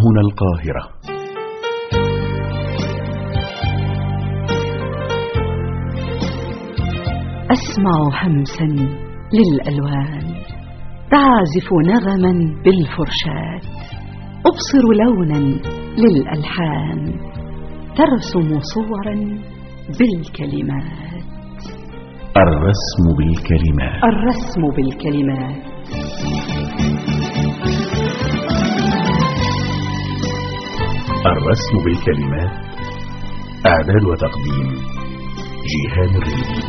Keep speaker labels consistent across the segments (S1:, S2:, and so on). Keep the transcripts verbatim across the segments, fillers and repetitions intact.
S1: هنا القاهرة.
S2: أسمع همسا للألوان تعزف نغما بالفرشاة، أبصر لونا للألحان ترسم صورا بالكلمات.
S1: الرسم بالكلمات.
S2: الرسم بالكلمات.
S1: الرسم بالكلمات. إعداد وتقديم جيهان الريدي.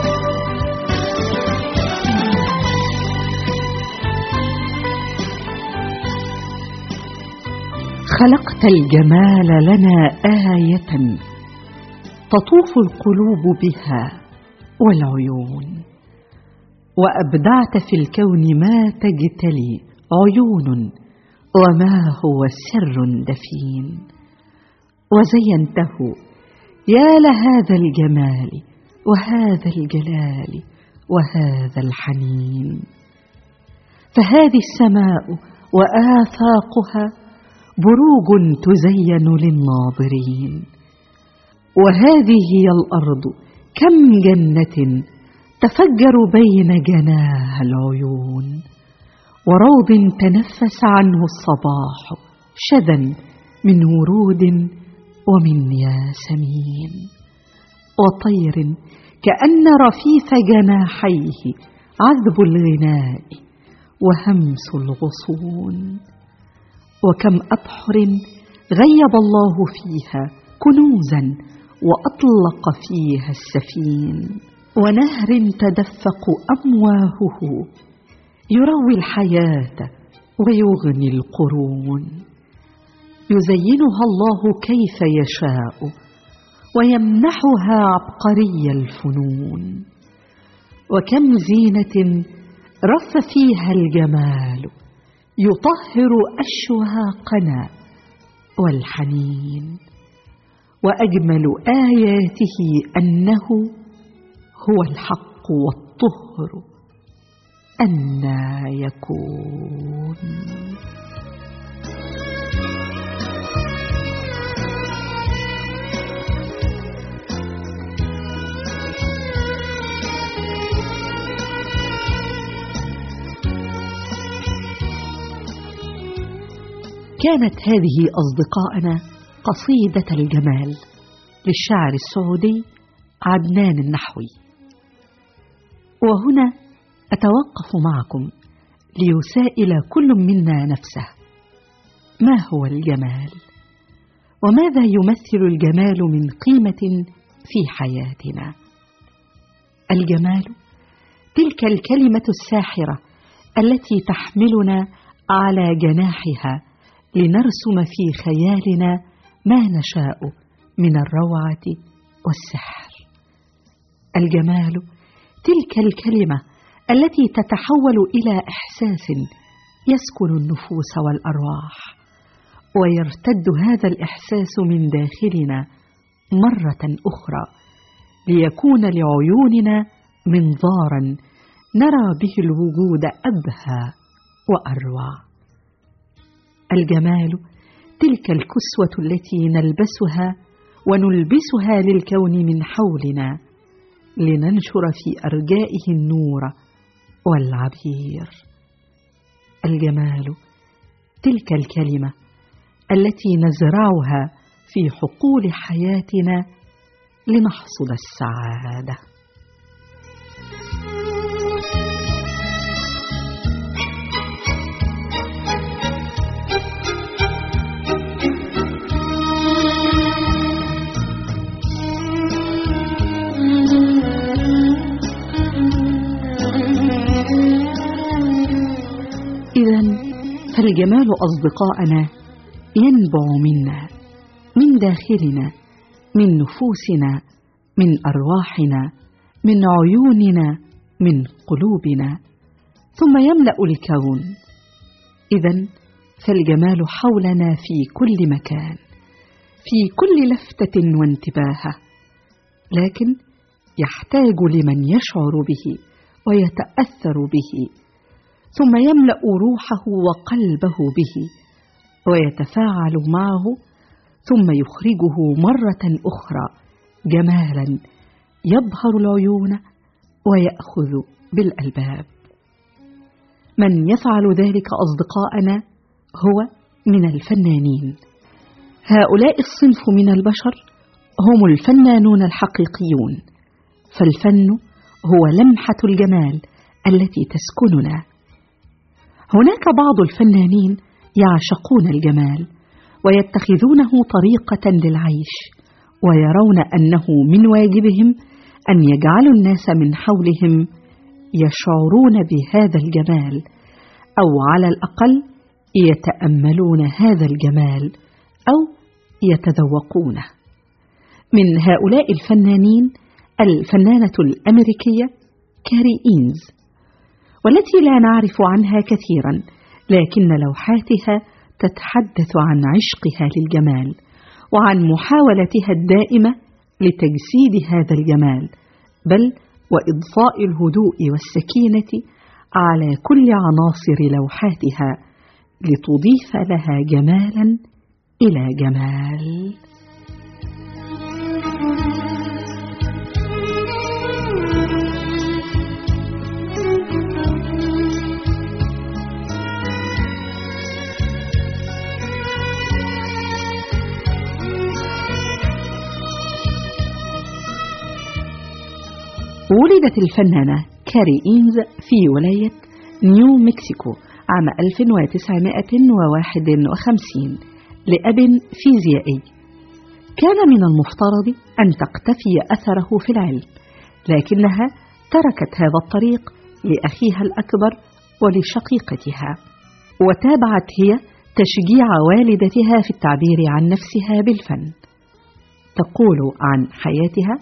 S2: خلقت الجمال لنا آية تطوف القلوب بها والعيون، وأبدعت في الكون ما تجتلي عيون وما هو سر دفين، وزينته يا لهذا الجمال وهذا الجلال وهذا الحنين. فهذه السماء وآفاقها بروج تزين للناظرين، وهذه هي الأرض كم جنة تفجر بين جناها العيون، وروض تنفس عنه الصباح شذا من ورود ومن ياسمين، وطير كأن رفيف جناحيه عذب الغناء وهمس الغصون. وكم أبحر غيب الله فيها كنوزا وأطلق فيها السفين، ونهر تدفق أمواهه يروي الحياة ويغني القرون. يزينها الله كيف يشاء ويمنحها عبقري الفنون. وكم زينة رف فيها الجمال يطهر أشواقنا والحنين. وأجمل آياته أنه هو الحق والطهر، أنى يكون. كانت هذه أصدقائنا قصيدة الجمال للشاعر السعودي عدنان النحوي. وهنا أتوقف معكم ليسائل كل منا نفسه: ما هو الجمال؟ وماذا يمثل الجمال من قيمة في حياتنا؟ الجمال تلك الكلمة الساحرة التي تحملنا على جناحها لنرسم في خيالنا ما نشاء من الروعة والسحر. الجمال تلك الكلمة التي تتحول إلى إحساس يسكن النفوس والأرواح، ويرتد هذا الإحساس من داخلنا مرة أخرى ليكون لعيوننا منظارا نرى به الوجود أبهى وأروع. الجمال تلك الكسوة التي نلبسها ونلبسها للكون من حولنا لننشر في أرجائه النور والعبير. الجمال تلك الكلمة التي نزرعها في حقول حياتنا لنحصد السعادة. إذن فالجمال أصدقائنا ينبع منا، من داخلنا، من نفوسنا، من أرواحنا، من عيوننا، من قلوبنا، ثم يملأ الكون. إذن فالجمال حولنا في كل مكان، في كل لفتة وانتباهة، لكن يحتاج لمن يشعر به ويتأثر به، ثم يملأ روحه وقلبه به ويتفاعل معه، ثم يخرجه مرة أخرى جمالا يبهر العيون ويأخذ بالألباب. من يفعل ذلك أصدقاءنا هو من الفنانين. هؤلاء الصنف من البشر هم الفنانون الحقيقيون، فالفن هو لمحة الجمال التي تسكننا. هناك بعض الفنانين يعشقون الجمال ويتخذونه طريقة للعيش، ويرون أنه من واجبهم أن يجعلوا الناس من حولهم يشعرون بهذا الجمال، أو على الأقل يتأملون هذا الجمال أو يتذوقونه. من هؤلاء الفنانين الفنانة الأمريكية كاري إينز، والتي لا نعرف عنها كثيرا، لكن لوحاتها تتحدث عن عشقها للجمال وعن محاولتها الدائمة لتجسيد هذا الجمال، بل وإضفاء الهدوء والسكينة على كل عناصر لوحاتها لتضيف لها جمالا إلى جمال. ولدت الفنانة كاري إينز في ولاية نيو مكسيكو عام ألف وتسعمائة وواحد وخمسين لأب فيزيائي. كان من المفترض أن تقتفي أثره في العلم، لكنها تركت هذا الطريق لأخيها الأكبر ولشقيقتها، وتابعت هي تشجيع والدتها في التعبير عن نفسها بالفن. تقول عن حياتها: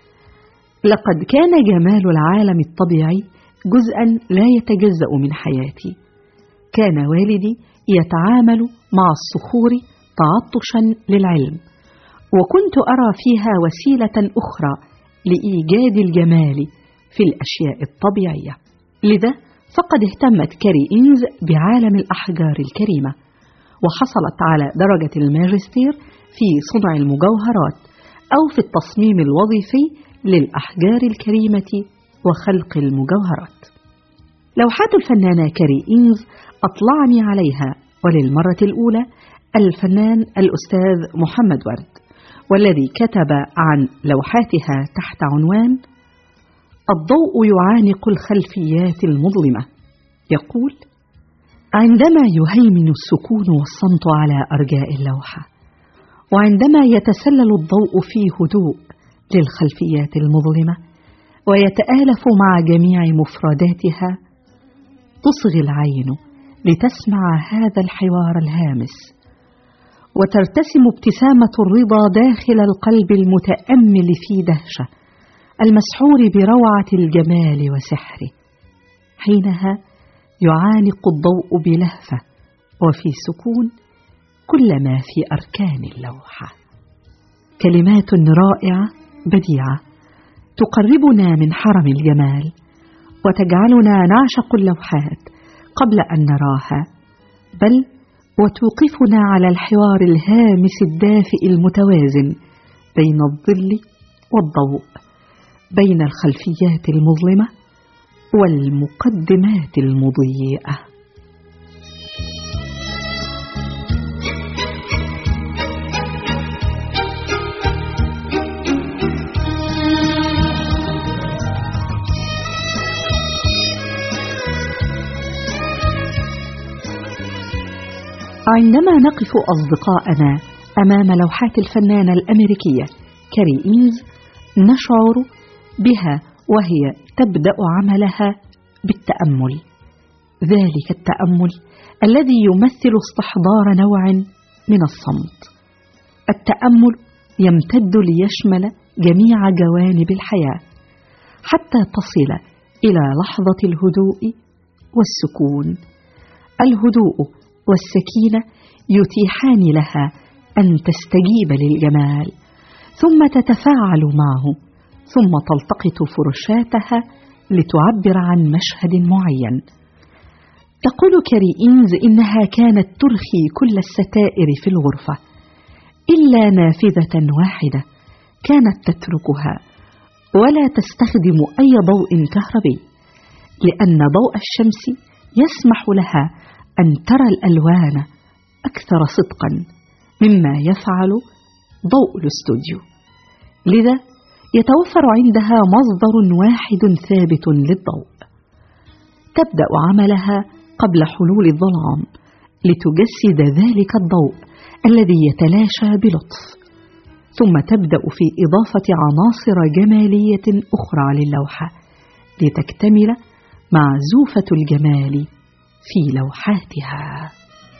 S2: لقد كان جمال العالم الطبيعي جزءا لا يتجزأ من حياتي. كان والدي يتعامل مع الصخور تعطشا للعلم، وكنت أرى فيها وسيلة أخرى لإيجاد الجمال في الأشياء الطبيعية. لذا فقد اهتمت كاري إينز بعالم الأحجار الكريمة، وحصلت على درجة الماجستير في صنع المجوهرات أو في التصميم الوظيفي للأحجار الكريمة وخلق المجوهرات. لوحات الفنانة كاري إينز أطلعني عليها وللمرة الأولى الفنان الأستاذ محمد ورد، والذي كتب عن لوحاتها تحت عنوان الضوء يعانق الخلفيات المظلمة. يقول: عندما يهيمن السكون والصمت على أرجاء اللوحة، وعندما يتسلل الضوء في هدوء للخلفيات المظلمة ويتآلف مع جميع مفرداتها، تصغي العين لتسمع هذا الحوار الهامس، وترتسم ابتسامة الرضا داخل القلب المتأمل في دهشة، المسحور بروعة الجمال وسحره. حينها يعانق الضوء بلهفة وفي سكون كل ما في أركان اللوحة. كلمات رائعة بديعة تقربنا من حرم الجمال، وتجعلنا نعشق اللوحات قبل أن نراها، بل وتوقفنا على الحوار الهامس الدافئ المتوازن بين الظل والضوء، بين الخلفيات المظلمة والمقدمات المضيئة. عندما نقف أصدقاءنا أمام لوحات الفنانة الأمريكية كاري إينز، نشعر بها وهي تبدأ عملها بالتأمل، ذلك التأمل الذي يمثل استحضار نوع من الصمت. التأمل يمتد ليشمل جميع جوانب الحياة حتى تصل إلى لحظة الهدوء والسكون. الهدوء والسكينة يتيحان لها أن تستجيب للجمال، ثم تتفاعل معه، ثم تلتقط فرشاتها لتعبر عن مشهد معين. تقول كاري إينز إنها كانت ترخي كل الستائر في الغرفة إلا نافذة واحدة كانت تتركها ولا تستخدم أي ضوء كهربي، لأن ضوء الشمس يسمح لها أن ترى الألوان أكثر صدقا مما يفعل ضوء الاستوديو. لذا يتوفر عندها مصدر واحد ثابت للضوء. تبدأ عملها قبل حلول الظلام لتجسد ذلك الضوء الذي يتلاشى بلطف، ثم تبدأ في إضافة عناصر جمالية أخرى للوحة لتكتمل معزوفة الجمال في لوحاتها.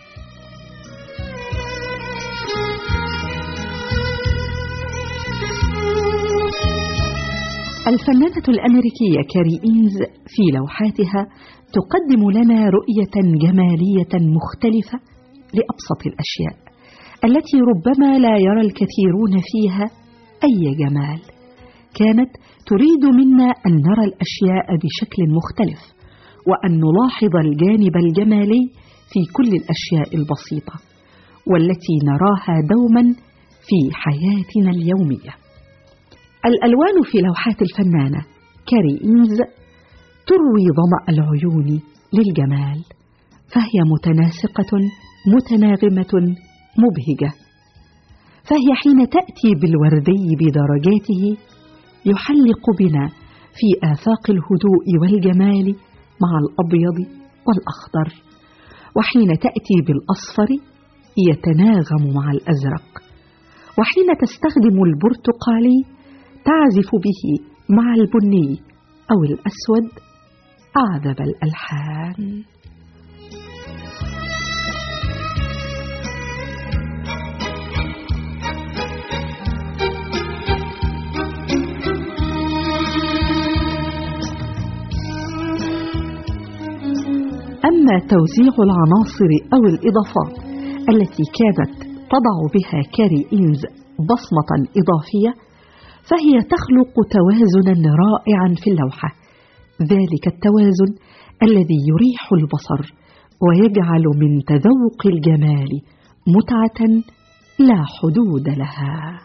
S2: الفنانة الأمريكية كاري إينز في لوحاتها تقدم لنا رؤية جمالية مختلفة لأبسط الأشياء التي ربما لا يرى الكثيرون فيها أي جمال. كانت تريد منا أن نرى الأشياء بشكل مختلف، وأن نلاحظ الجانب الجمالي في كل الأشياء البسيطة والتي نراها دوما في حياتنا اليومية. الألوان في لوحات الفنانة كاري إينز تروي ظمأ العيون للجمال، فهي متناسقة متناغمة مبهجة. فهي حين تأتي بالوردي بدرجاته يحلق بنا في آفاق الهدوء والجمال مع الأبيض والأخضر، وحين تأتي بالأصفر يتناغم مع الأزرق، وحين تستخدم البرتقالي تعزف به مع البني أو الأسود أعذب الألحان. أما توزيع العناصر أو الإضافات التي كانت تضع بها كاري إينز بصمة إضافية فهي تخلق توازنا رائعا في اللوحة، ذلك التوازن الذي يريح البصر ويجعل من تذوق الجمال متعة لا حدود لها.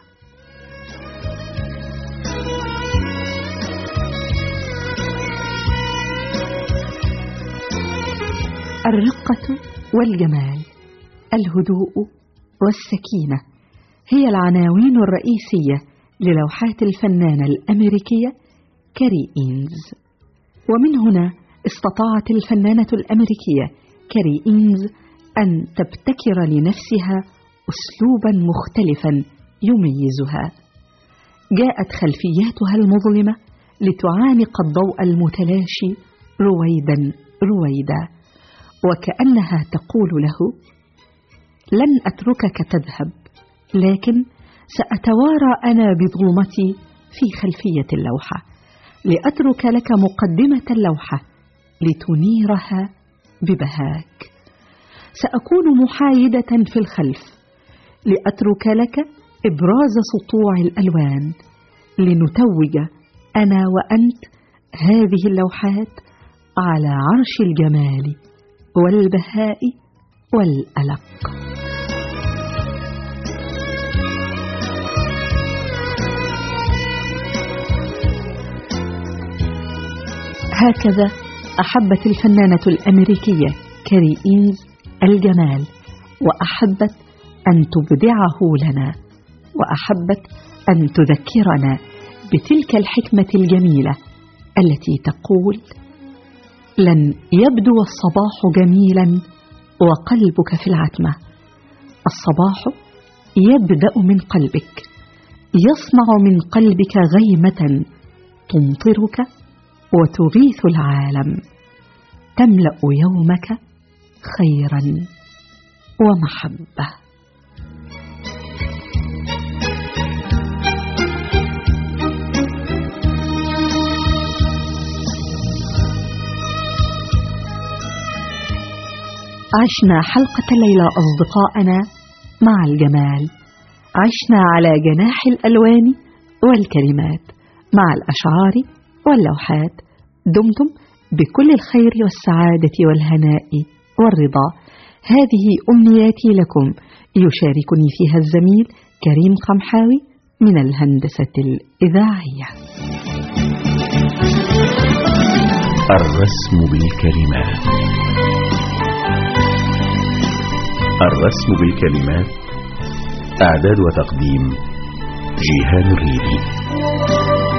S2: الرقة والجمال، الهدوء والسكينة هي العناوين الرئيسية للوحات الفنانة الأمريكية كاري إينز. ومن هنا استطاعت الفنانة الأمريكية كاري إينز أن تبتكر لنفسها أسلوبا مختلفا يميزها. جاءت خلفياتها المظلمة لتعانق الضوء المتلاشي رويدا رويدا، وكأنها تقول له: لن أتركك تذهب، لكن سأتوارى أنا بظلمتي في خلفية اللوحة لأترك لك مقدمة اللوحة لتنيرها ببهاك. سأكون محايدة في الخلف لأترك لك إبراز سطوع الألوان لنتوج أنا وأنت هذه اللوحات على عرش الجمال والبهاء والألق. هكذا أحبت الفنانة الأمريكية كاري إينز الجمال، وأحبت أن تبدعه لنا، وأحبت أن تذكرنا بتلك الحكمة الجميلة التي تقول: لن يبدو الصباح جميلا وقلبك في العتمة. الصباح يبدأ من قلبك، يصنع من قلبك غيمة تمطرك وتغيث العالم، تملأ يومك خيرا ومحبة. عشنا حلقة الليلة أصدقائنا مع الجمال، عشنا على جناح الألوان والكلمات مع الأشعار واللوحات. دمتم بكل الخير والسعادة والهناء والرضا. هذه أمنياتي لكم، يشاركني فيها الزميل كريم قمحاوي من الهندسة الإذاعية.
S1: الرسم بالكلمات. الرسم بالكلمات، إعداد وتقديم جيهان الريدي.